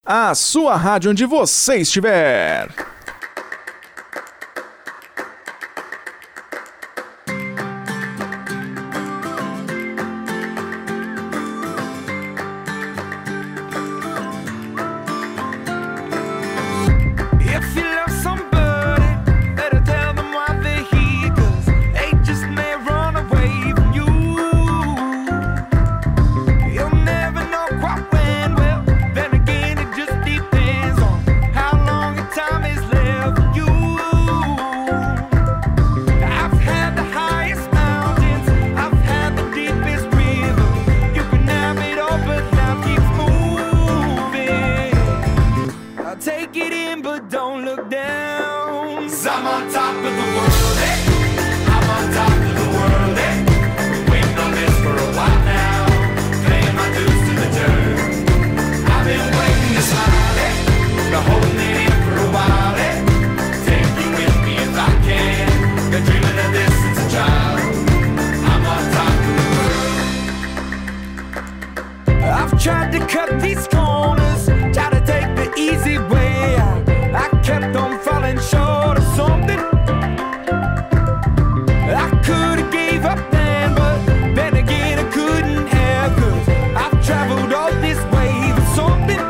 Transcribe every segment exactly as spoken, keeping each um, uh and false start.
a sua rádio onde você estiver. Tried to cut these corners, tried to take the easy way out. I kept on falling short of something. I could have gave up then, but then again I couldn't have, 'cause I've traveled all this way for something.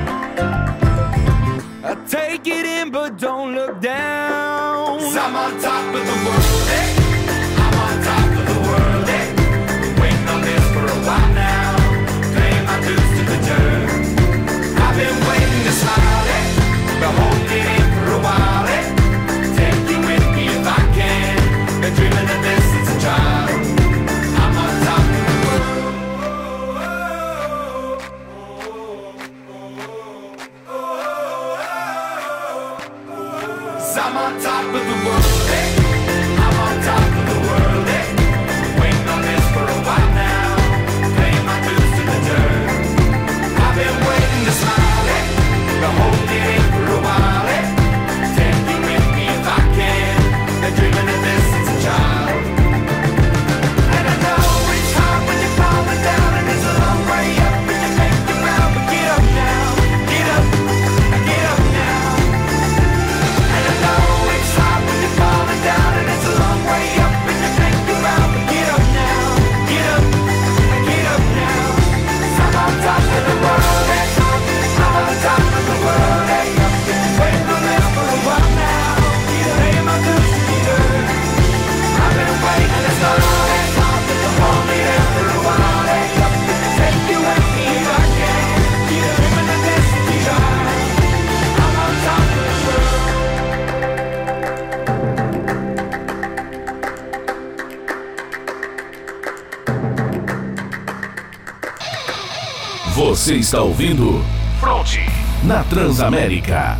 I take it in but don't look down, 'cause I'm on top of the world, eh? I'm on top of the world, eh? Been waiting on this for a while now. To the dirt. I've been waiting to smile it, been holding it in for a while it. Take you with me if I can. Been dreaming of this since a child. I'm on top of the world. I'm on top of the world, eh? I'm on top of the world, eh? Waiting on this for a while now. Paying my dues to the dirt. I've been waiting to smile it, been holding it in for a while it. Take you with me if I can. Been dreaming of this since a child. And I know it's hard when you're falling down, and it's a long way up, and you make it round, but get up now, get up, get up now. And I know it's hard when you're falling down, and it's a long way up, and you make it round, but get up now, get up, get up now. 'Cause I'm on top of the world, eh? I'm on top of the world, eh? Waiting on this for a while now. Paying my dues to the dirt. I've been waiting to start, eh? Hold me there for a while, eh? Take you with me if I can. Dreaming of this to be hard. I'm on top of the world. Você está ouvindo Fronte na Transamérica.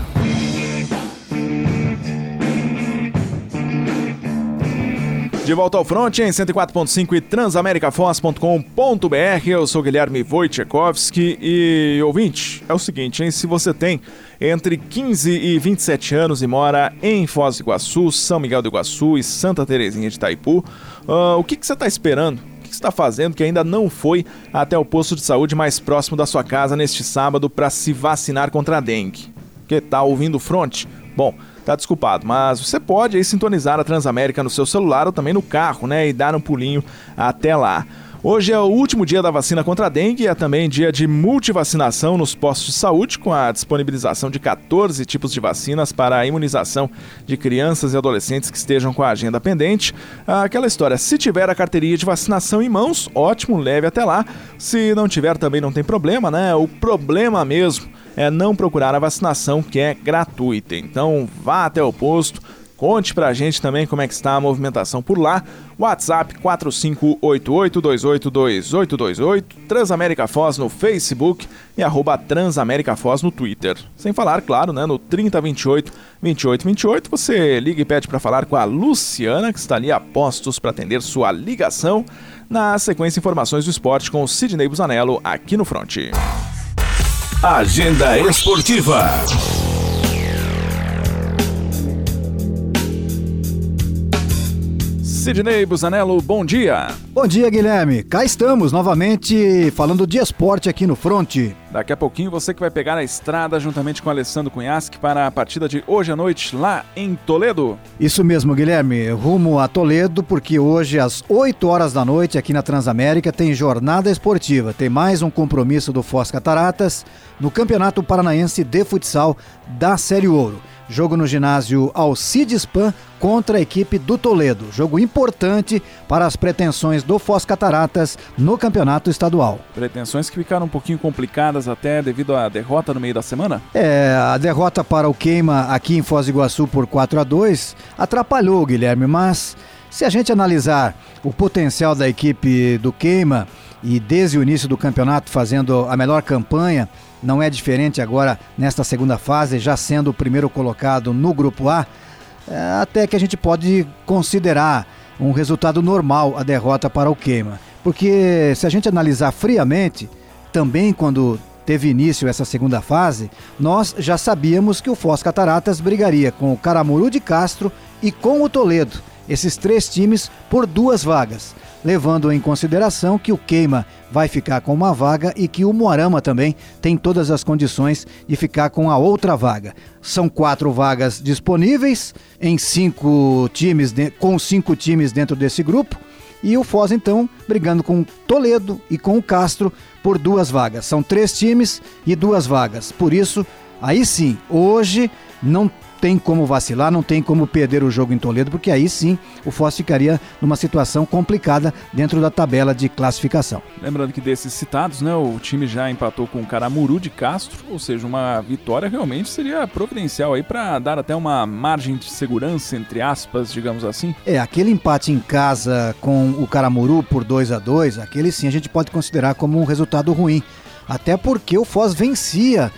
De volta ao Fronte em cento e quatro ponto cinco e transamericafoz ponto com ponto b r. Eu sou Guilherme Wojciechowski e, ouvinte, é o seguinte, hein? Se você tem entre quinze e vinte e sete anos e mora em Foz do Iguaçu, São Miguel do Iguaçu e Santa Terezinha de Itaipu, uh, o que, que você está esperando? O que você está fazendo que ainda não foi até o posto de saúde mais próximo da sua casa neste sábado para se vacinar contra a dengue? Que tá ouvindo o Fronte? Bom, tá desculpado, mas você pode aí sintonizar a Transamérica no seu celular ou também no carro, né, e dar um pulinho até lá. Hoje é o último dia da vacina contra a dengue e é também dia de multivacinação nos postos de saúde, com a disponibilização de quatorze tipos de vacinas para a imunização de crianças e adolescentes que estejam com a agenda pendente. Aquela história, se tiver a carteirinha de vacinação em mãos, ótimo, leve até lá. Se não tiver, também não tem problema, né? O problema mesmo é não procurar a vacinação, que é gratuita. Então vá até o posto, conte pra gente também como é que está a movimentação por lá. WhatsApp quatro cinco oito oito dois oito dois oito dois oito, Transamérica Foz no Facebook e arroba Transamérica Foz no Twitter. Sem falar, claro, né, no trinta vinte e oito vinte e oito vinte e oito, você liga e pede para falar com a Luciana, que está ali a postos para atender sua ligação. Na sequência, informações do esporte com o Sidney Busanello aqui no Fronte. Agenda Esportiva. Sidney Busanello, bom dia. Bom dia, Guilherme. Cá estamos novamente falando de esporte aqui no Fronte. Daqui a pouquinho você que vai pegar a estrada juntamente com Alessandro Cunhasque para a partida de hoje à noite lá em Toledo. Isso mesmo, Guilherme. Rumo a Toledo, porque hoje às oito horas da noite aqui na Transamérica tem jornada esportiva. Tem mais um compromisso do Foz Cataratas no Campeonato Paranaense de Futsal da Série Ouro. Jogo no ginásio Alcides Pan contra a equipe do Toledo. Jogo importante para as pretensões do Foz Cataratas no campeonato estadual. Pretensões que ficaram um pouquinho complicadas até devido à derrota no meio da semana? É, a derrota para o Queima aqui em Foz do Iguaçu por quatro a dois atrapalhou, Guilherme, mas se a gente analisar o potencial da equipe do Queima e desde o início do campeonato fazendo a melhor campanha, não é diferente agora nesta segunda fase, já sendo o primeiro colocado no Grupo A, é, até que a gente pode considerar um resultado normal a derrota para o Queima. Porque se a gente analisar friamente, também quando teve início essa segunda fase, nós já sabíamos que o Foz Cataratas brigaria com o Caramuru de Castro e com o Toledo, esses três times por duas vagas, levando em consideração que o Queima vai ficar com uma vaga e que o Moarama também tem todas as condições de ficar com a outra vaga. São quatro vagas disponíveis em cinco times, com cinco times dentro desse grupo, e o Foz então brigando com o Toledo e com o Castro por duas vagas. São três times e duas vagas. Por isso, aí sim, hoje não tem como vacilar, não tem como perder o jogo em Toledo, porque aí sim o Foz ficaria numa situação complicada dentro da tabela de classificação. Lembrando que desses citados, né, o time já empatou com o Caramuru de Castro, ou seja, uma vitória realmente seria providencial aí para dar até uma margem de segurança, entre aspas, digamos assim. É, aquele empate em casa com o Caramuru por dois a dois, aquele sim a gente pode considerar como um resultado ruim. Até porque o Foz vencia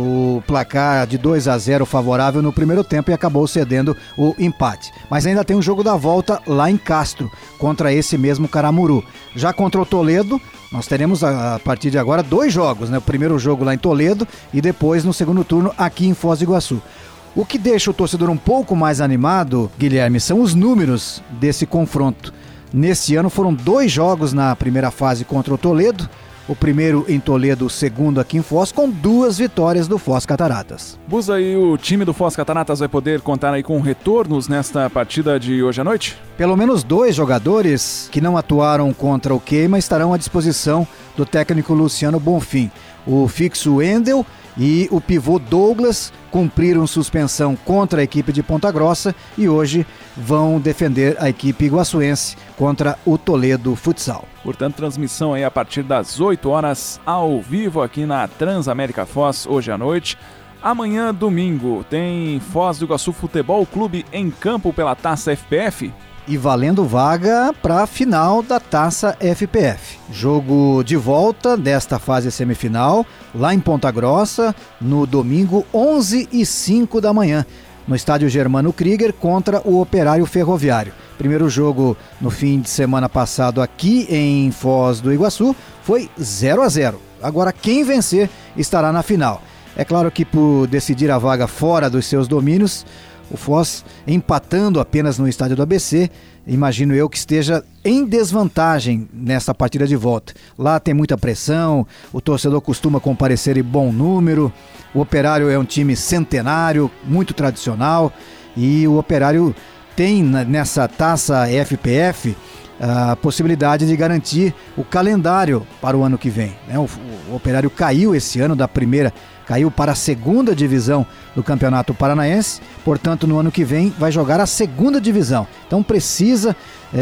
o placar de dois a zero favorável no primeiro tempo e acabou cedendo o empate. Mas ainda tem um jogo da volta lá em Castro, contra esse mesmo Caramuru. Já contra o Toledo, nós teremos a partir de agora dois jogos, né? O primeiro jogo lá em Toledo e depois no segundo turno aqui em Foz do Iguaçu. O que deixa o torcedor um pouco mais animado, Guilherme, são os números desse confronto. Nesse ano foram dois jogos na primeira fase contra o Toledo, o primeiro em Toledo, o segundo aqui em Foz, com duas vitórias do Foz Cataratas. Busa, e o time do Foz Cataratas vai poder contar aí com retornos nesta partida de hoje à noite? Pelo menos dois jogadores que não atuaram contra o Queima estarão à disposição do técnico Luciano Bonfim. O fixo Wendel e o pivô Douglas cumpriram suspensão contra a equipe de Ponta Grossa e hoje vão defender a equipe iguaçuense contra o Toledo Futsal. Portanto, transmissão aí a partir das oito horas ao vivo aqui na Transamérica Foz hoje à noite. Amanhã, domingo, tem Foz do Iguaçu Futebol Clube em campo pela Taça F P F. E valendo vaga para a final da Taça F P F. Jogo de volta desta fase semifinal, lá em Ponta Grossa, no domingo, onze e cinco da manhã, no estádio Germano Krieger contra o Operário Ferroviário. Primeiro jogo no fim de semana passado aqui em Foz do Iguaçu foi zero a zero. Agora quem vencer estará na final. É claro que por decidir a vaga fora dos seus domínios, o Foz empatando apenas no estádio do A B C, imagino eu que esteja em desvantagem nessa partida de volta. Lá tem muita pressão, o torcedor costuma comparecer em bom número, o Operário é um time centenário, muito tradicional, e o Operário tem nessa Taça F P F a possibilidade de garantir o calendário para o ano que vem, né? O, o Operário caiu esse ano da primeira, caiu para a segunda divisão do Campeonato Paranaense, portanto no ano que vem vai jogar a segunda divisão, então precisa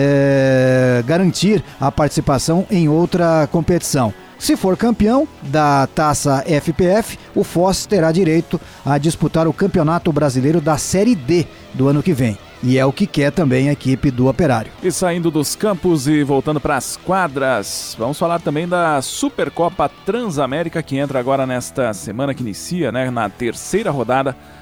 é, garantir a participação em outra competição. Se for campeão da Taça F P F, o Foz terá direito a disputar o Campeonato Brasileiro da Série D do ano que vem. E é o que quer também a equipe do Operário. E saindo dos campos e voltando para as quadras, vamos falar também da Supercopa Transamérica, que entra agora nesta semana que inicia, né, na terceira rodada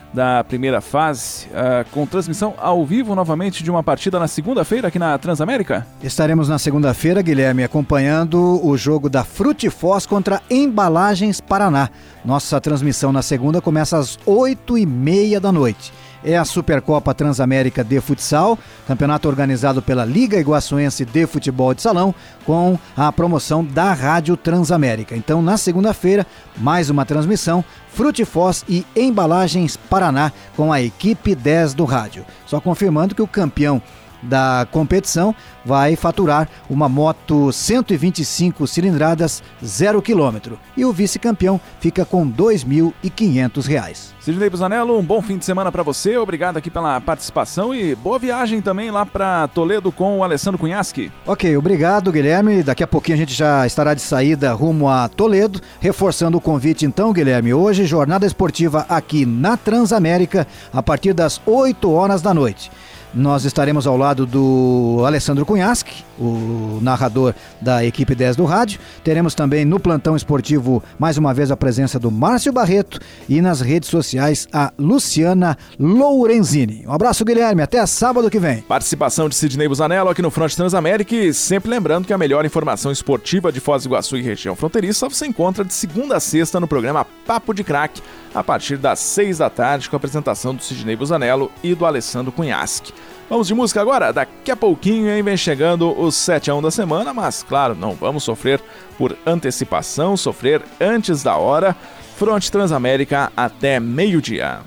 da primeira fase, uh, com transmissão ao vivo novamente de uma partida na segunda-feira aqui na Transamérica? Estaremos na segunda-feira, Guilherme, acompanhando o jogo da Frutifoz contra Embalagens Paraná. Nossa transmissão na segunda começa às oito e meia da noite. É a Supercopa Transamérica de Futsal, campeonato organizado pela Liga Iguaçuense de Futebol de Salão, com a promoção da Rádio Transamérica. Então, na segunda-feira, mais uma transmissão, Frutifoz e Embalagens Paraná, com a equipe dez do rádio. Só confirmando que o campeão da competição vai faturar uma moto cento e vinte e cinco cilindradas, zero quilômetro. E o vice-campeão fica com dois mil e quinhentos reais. Sidnei Busanello, um bom fim de semana para você. Obrigado aqui pela participação e boa viagem também lá para Toledo com o Alessandro Cunhaschi. Ok, obrigado, Guilherme. Daqui a pouquinho a gente já estará de saída rumo a Toledo. Reforçando o convite então, Guilherme. Hoje, jornada esportiva aqui na Transamérica, a partir das oito horas da noite. Nós estaremos ao lado do Alessandro Cunhaschi, o narrador da equipe dez do rádio. Teremos também no plantão esportivo, mais uma vez, a presença do Márcio Barreto e nas redes sociais a Luciana Lourenzini. Um abraço, Guilherme. Até sábado que vem. Participação de Sidnei Busanello aqui no Fronte Transamérica e sempre lembrando que a melhor informação esportiva de Foz do Iguaçu e região fronteiriça você encontra de segunda a sexta no programa Papo de Craque, a partir das seis da tarde, com a apresentação do Sidnei Busanello e do Alessandro Cunhaschi. Vamos de música agora? Daqui a pouquinho hein, vem chegando o sete a um da semana, mas claro, não vamos sofrer por antecipação, sofrer antes da hora. Fronte Transamérica até meio-dia.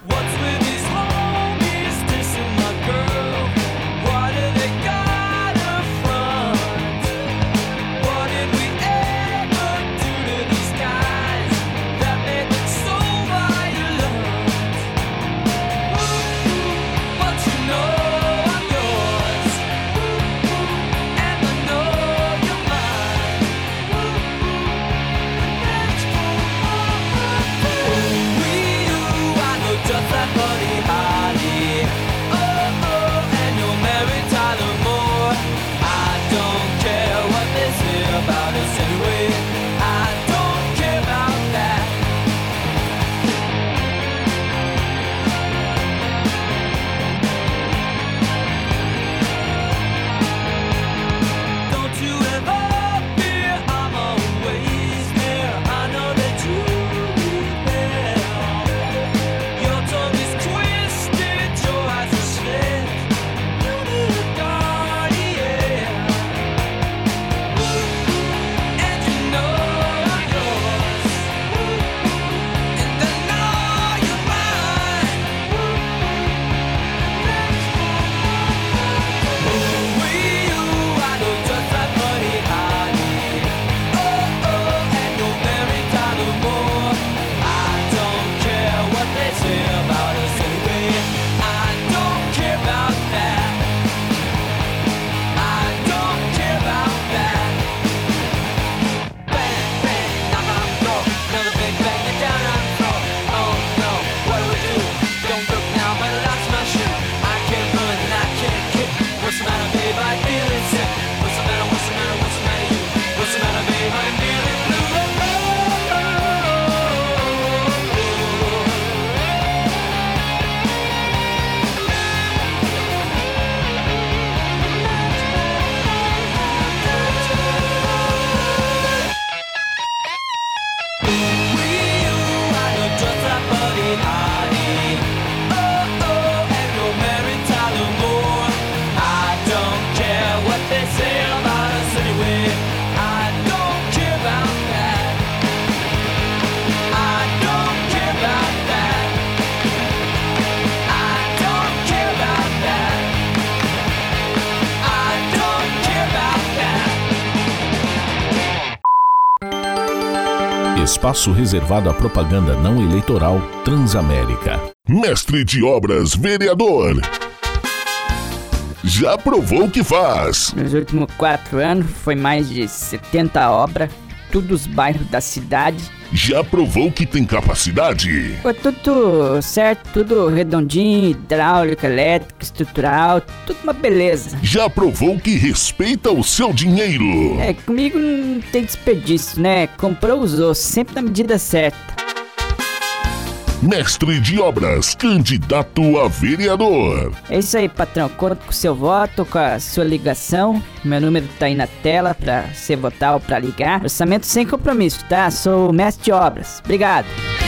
Espaço reservado à propaganda não eleitoral Transamérica. Mestre de obras, vereador. Já provou o que faz. Nos últimos quatro anos foi mais de setenta obras, todos os bairros da cidade. Já provou que tem capacidade. Foi tudo certo, tudo redondinho, hidráulica, elétrica, estrutural, tudo uma beleza. Já provou que respeita o seu dinheiro. É, comigo não tem desperdício, né? Comprou, usou, sempre na medida certa. mestre de obras, candidato a vereador. É isso aí, patrão. Conto com o seu voto, com a sua ligação. Meu número tá aí na tela pra você votar ou pra ligar. Orçamento sem compromisso, tá? Sou mestre de obras. Obrigado.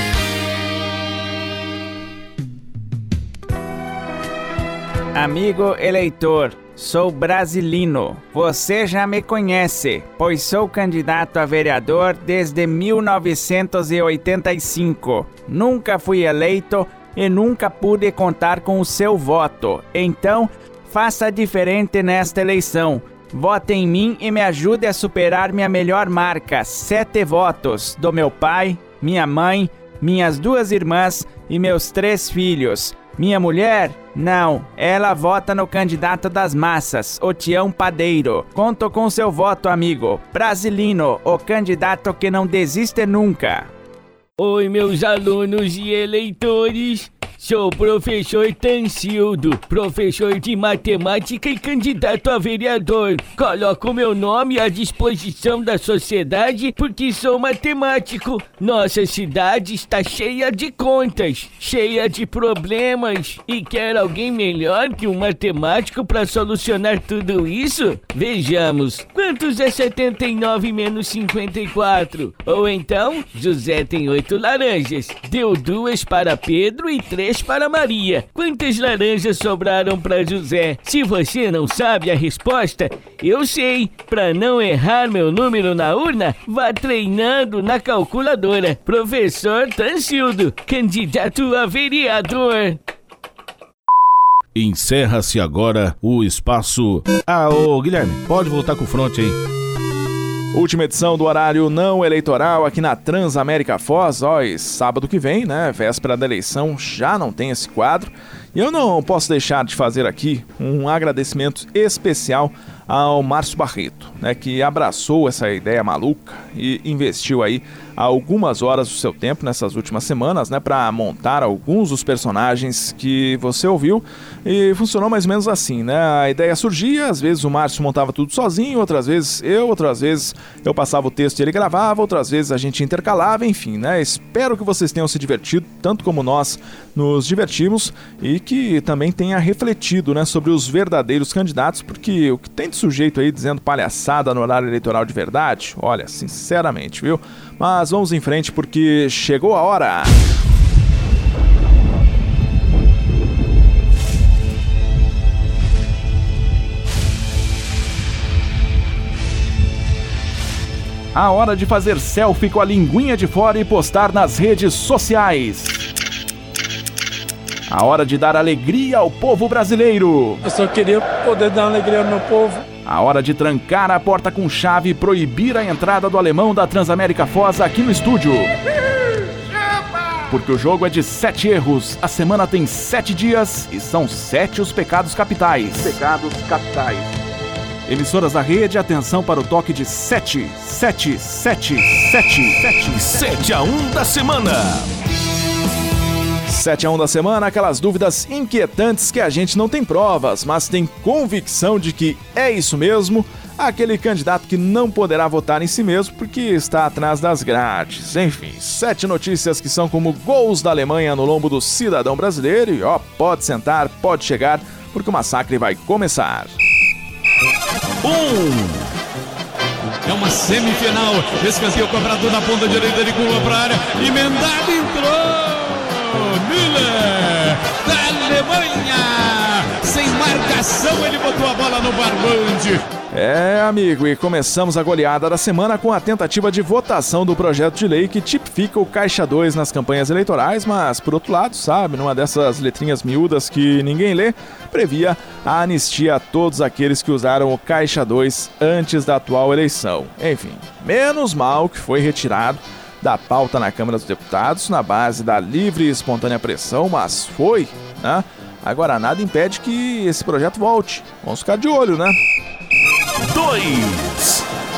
Amigo eleitor, sou brasilino. Você já me conhece, pois sou candidato a vereador desde mil novecentos e oitenta e cinco. Nunca fui eleito e nunca pude contar com o seu voto. Então, faça diferente nesta eleição. Vote em mim e me ajude a superar minha melhor marca, sete votos, do meu pai, minha mãe, minhas duas irmãs e meus três filhos. Minha mulher? Não, ela vota no candidato das massas, o Tião Padeiro. Conto com seu voto, amigo. Brasilino, o candidato que não desiste nunca. Oi, meus alunos e eleitores. Sou o professor Tancildo, professor de matemática e candidato a vereador. Coloco meu nome à disposição da sociedade porque sou matemático. Nossa cidade está cheia de contas, cheia de problemas. E quer alguém melhor que um matemático para solucionar tudo isso? Vejamos, quantos é setenta e nove menos cinquenta e quatro? Ou então, José tem oito laranjas. Deu duas para Pedro e três para Maria. Quantas laranjas sobraram para José? Se você não sabe a resposta, eu sei. Para não errar meu número na urna, vá treinando na calculadora. Professor Tancildo, candidato a vereador. Encerra-se agora o espaço... Ah, ô Guilherme, pode voltar com o front aí. Última edição do horário não eleitoral aqui na Transamérica Foz, ó, e sábado que vem, né, véspera da eleição, já não tem esse quadro. E eu não posso deixar de fazer aqui um agradecimento especial ao Márcio Barreto, né, que abraçou essa ideia maluca e investiu aí algumas horas do seu tempo nessas últimas semanas, né, para montar alguns dos personagens que você ouviu. E funcionou mais ou menos assim, né? A ideia surgia, às vezes o Márcio montava tudo sozinho, outras vezes eu, outras vezes eu passava o texto e ele gravava, outras vezes a gente intercalava, enfim, né? Espero que vocês tenham se divertido, tanto como nós nos divertimos, e que também tenha refletido, né, sobre os verdadeiros candidatos, porque o que tem de sujeito aí dizendo palhaçada no horário eleitoral de verdade, olha, sinceramente, viu? Mas vamos em frente porque chegou a hora! A hora de fazer selfie com a linguinha de fora e postar nas redes sociais. A hora de dar alegria ao povo brasileiro. Eu só queria poder dar alegria ao meu povo. A hora de trancar a porta com chave e proibir a entrada do alemão da Transamérica Foz aqui no estúdio. Porque o jogo é de sete erros, a semana tem sete dias e são sete os pecados capitais. Pecados capitais. Emissoras da rede, atenção para o toque de sete, sete, sete, sete, sete, sete a um da semana. sete a um da semana, aquelas dúvidas inquietantes que a gente não tem provas, mas tem convicção de que é isso mesmo, aquele candidato que não poderá votar em si mesmo porque está atrás das grades. Enfim, sete notícias que são como gols da Alemanha no lombo do cidadão brasileiro e ó, pode sentar, pode chegar, porque o massacre vai começar. Um. É uma semifinal, escanteio cobrado na ponta direita de curva para a área, emendado, entrou! Müller, da Alemanha, sem marcação, ele botou a bola no barbante. É, amigo, e começamos a goleada da semana com a tentativa de votação do projeto de lei que tipifica o Caixa dois nas campanhas eleitorais, mas, por outro lado, sabe, numa dessas letrinhas miúdas que ninguém lê, previa a anistia a todos aqueles que usaram o Caixa dois antes da atual eleição. Enfim, menos mal que foi retirado da pauta na Câmara dos Deputados na base da livre e espontânea pressão, mas foi, né? Agora, nada impede que esse projeto volte. Vamos ficar de olho, né? Dois.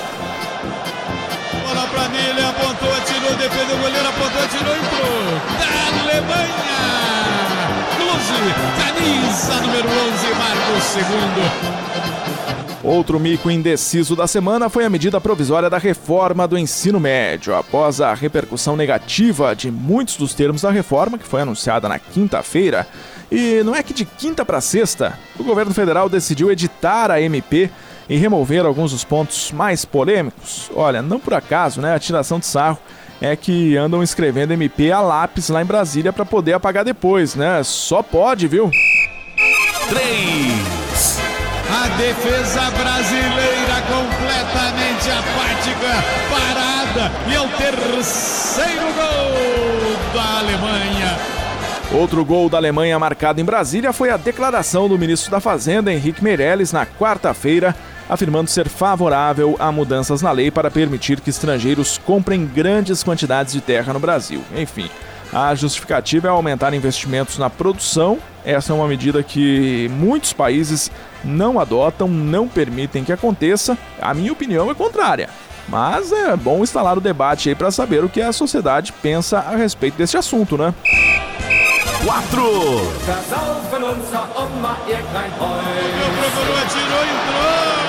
Bola pra Nele, apontou, atirou, defendeu o goleiro, apontou, atirou, entrou. Da Alemanha. Close, camisa número onze, marca o segundo. Outro mico indeciso da semana foi a medida provisória da reforma do ensino médio. Após a repercussão negativa de muitos dos termos da reforma, que foi anunciada na quinta-feira, e não é que de quinta para sexta, o governo federal decidiu editar a M P e remover alguns dos pontos mais polêmicos. Olha, não por acaso, né? A tiração de sarro é que andam escrevendo M P a lápis lá em Brasília para poder apagar depois, né? Só pode, viu? três. A defesa brasileira completamente apática, parada, e é o terceiro gol da Alemanha. Outro gol da Alemanha marcado em Brasília foi a declaração do ministro da Fazenda, Henrique Meirelles, na quarta-feira, afirmando ser favorável a mudanças na lei para permitir que estrangeiros comprem grandes quantidades de terra no Brasil. Enfim, a justificativa é aumentar investimentos na produção. Essa é uma medida que muitos países não adotam, não permitem que aconteça. A minha opinião é contrária. Mas é bom instalar o debate aí para saber o que a sociedade pensa a respeito desse assunto, né? quatro. Procurou, atirou, entrou.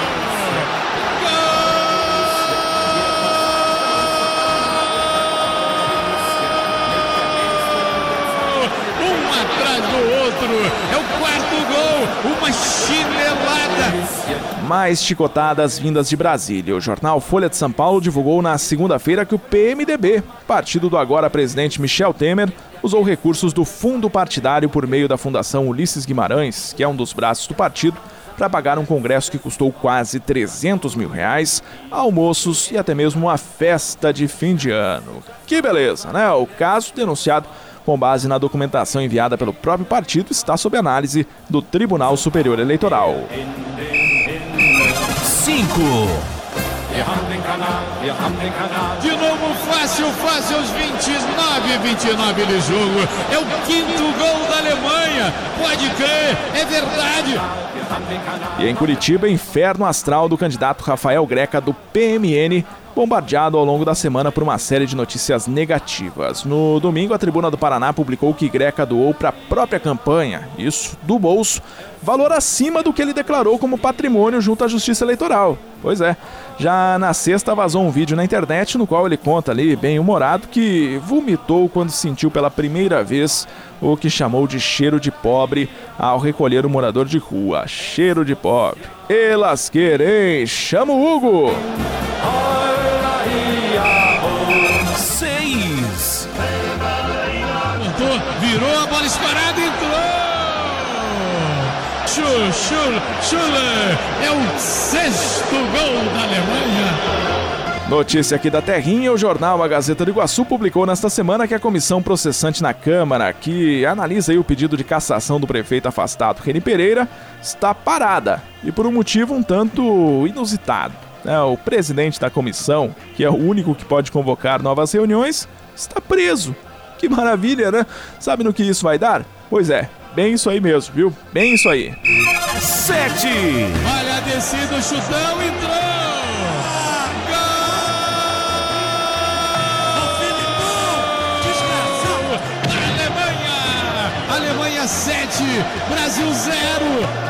Um atrás do outro. É o quarto gol. Uma chinelada. Mais chicotadas vindas de Brasília. O jornal Folha de São Paulo divulgou na segunda-feira que o P M D B, partido do agora presidente Michel Temer, usou recursos do fundo partidário por meio da Fundação Ulisses Guimarães, que é um dos braços do partido, para pagar um congresso que custou quase trezentos mil reais, almoços e até mesmo uma festa de fim de ano. Que beleza, né? O caso, denunciado com base na documentação enviada pelo próprio partido, está sob análise do Tribunal Superior Eleitoral. cinco. De novo, fácil, fácil, aos vinte e nove, vinte e nove de jogo. É o quinto gol da Alemanha. Pode crer, é verdade. E em Curitiba, inferno astral do candidato Rafael Greca do P M N, bombardeado ao longo da semana por uma série de notícias negativas. No domingo, a Tribuna do Paraná publicou que Greca doou para a própria campanha, isso do bolso, valor acima do que ele declarou como patrimônio junto à Justiça Eleitoral. Pois é, já na sexta vazou um vídeo na internet no qual ele conta ali, bem humorado, que vomitou quando sentiu pela primeira vez o que chamou de cheiro de pobre ao recolher um morador de rua. Cheiro de pobre. E lasqueira, chama o Hugo! seis. Voltou, virou a bola escorada, entrou. Schul, Schul, Schuller. É o sexto gol da Alemanha. Notícia aqui da Terrinha, o jornal A Gazeta do Iguaçu publicou nesta semana que a comissão processante na Câmara, que analisa aí o pedido de cassação do prefeito afastado Reni Pereira, está parada, e por um motivo um tanto inusitado. É, o presidente da comissão, que é o único que pode convocar novas reuniões, está preso. Que maravilha, né? Sabe no que isso vai dar? Pois é, bem isso aí mesmo, viu? Bem isso aí. sete. Olha a descida, o chutão, entrou. Alemanha sete, Brasil zero.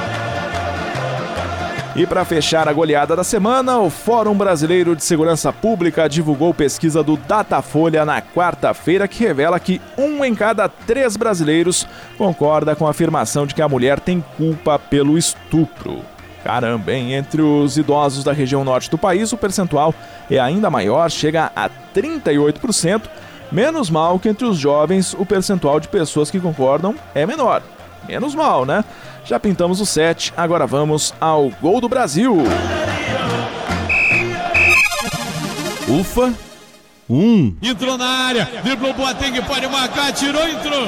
E para fechar a goleada da semana, o Fórum Brasileiro de Segurança Pública divulgou pesquisa do Datafolha na quarta-feira que revela que um em cada três brasileiros concorda com a afirmação de que a mulher tem culpa pelo estupro. Caramba, hein? Entre os idosos da região norte do país, o percentual é ainda maior, chega a trinta e oito por cento. Menos mal que entre os jovens o percentual de pessoas que concordam é menor. Menos mal, né? Já pintamos o sete, agora vamos ao gol do Brasil. Ufa. Um. Entrou na área, driblou Boateng, pode marcar, tirou, entrou.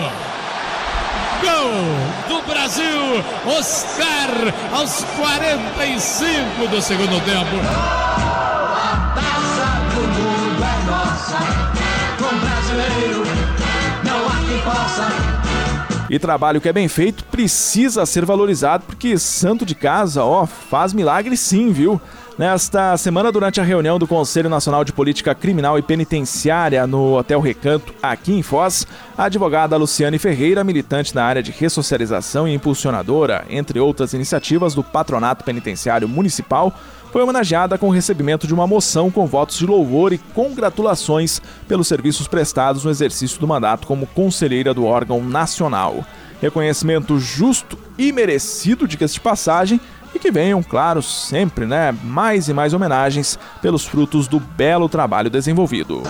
Gol do Brasil, Oscar, aos quarenta e cinco do segundo tempo. A taça do mundo é nossa, com brasileiro não há quem possa. E trabalho que é bem feito precisa ser valorizado, porque santo de casa, ó, faz milagre sim, viu? Nesta semana, durante a reunião do Conselho Nacional de Política Criminal e Penitenciária no Hotel Recanto, aqui em Foz, a advogada Luciane Ferreira, militante na área de ressocialização e impulsionadora, entre outras iniciativas do Patronato Penitenciário Municipal, foi homenageada com o recebimento de uma moção com votos de louvor e congratulações pelos serviços prestados no exercício do mandato como conselheira do órgão nacional. Reconhecimento justo e merecido, diga-se de passagem, e que venham, claro, sempre, né, mais e mais homenagens pelos frutos do belo trabalho desenvolvido.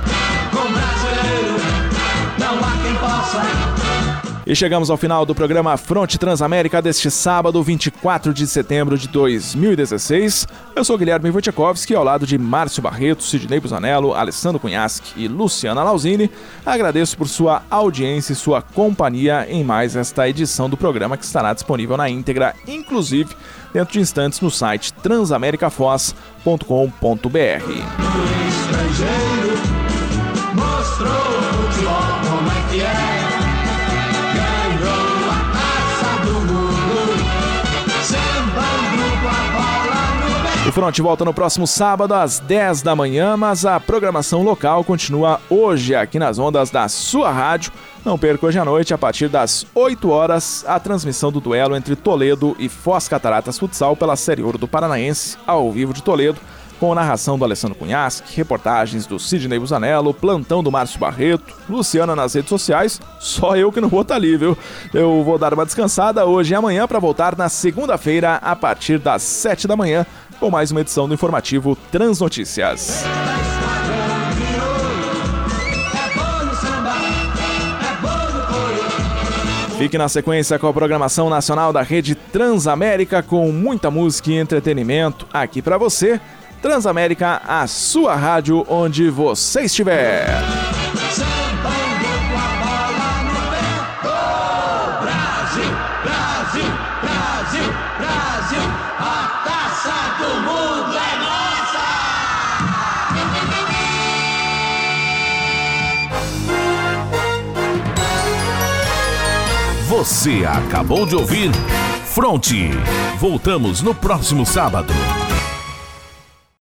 E chegamos ao final do programa Fronte Transamérica deste sábado, vinte e quatro de setembro de dois mil e dezesseis. Eu sou Guilherme Wojciechowski, ao lado de Márcio Barreto, Sidney Busanello, Alessandro Cunhaschi e Luciana Lausini. Agradeço por sua audiência e sua companhia em mais esta edição do programa, que estará disponível na íntegra, inclusive dentro de instantes no site transamericafoz ponto com ponto b r. O Fronte volta no próximo sábado às dez da manhã, mas a programação local continua hoje aqui nas ondas da sua rádio. Não perca hoje à noite, a partir das oito horas, a transmissão do duelo entre Toledo e Foz Cataratas Futsal pela Série Ouro do Paranaense, ao vivo de Toledo, com narração do Alessandro Cunhaschi, reportagens do Sidney Busanello, plantão do Márcio Barreto, Luciana nas redes sociais, só eu que não vou estar ali, viu? Eu vou dar uma descansada hoje e amanhã para voltar na segunda-feira, a partir das sete da manhã, com mais uma edição do informativo Transnotícias. Fique na sequência com a programação nacional da Rede Transamérica, com muita música e entretenimento aqui para você. Transamérica, a sua rádio onde você estiver. Brasil, Brasil, Brasil, Brasil, a taça do mundo é nossa! Você acabou de ouvir Fronte. Voltamos no próximo sábado.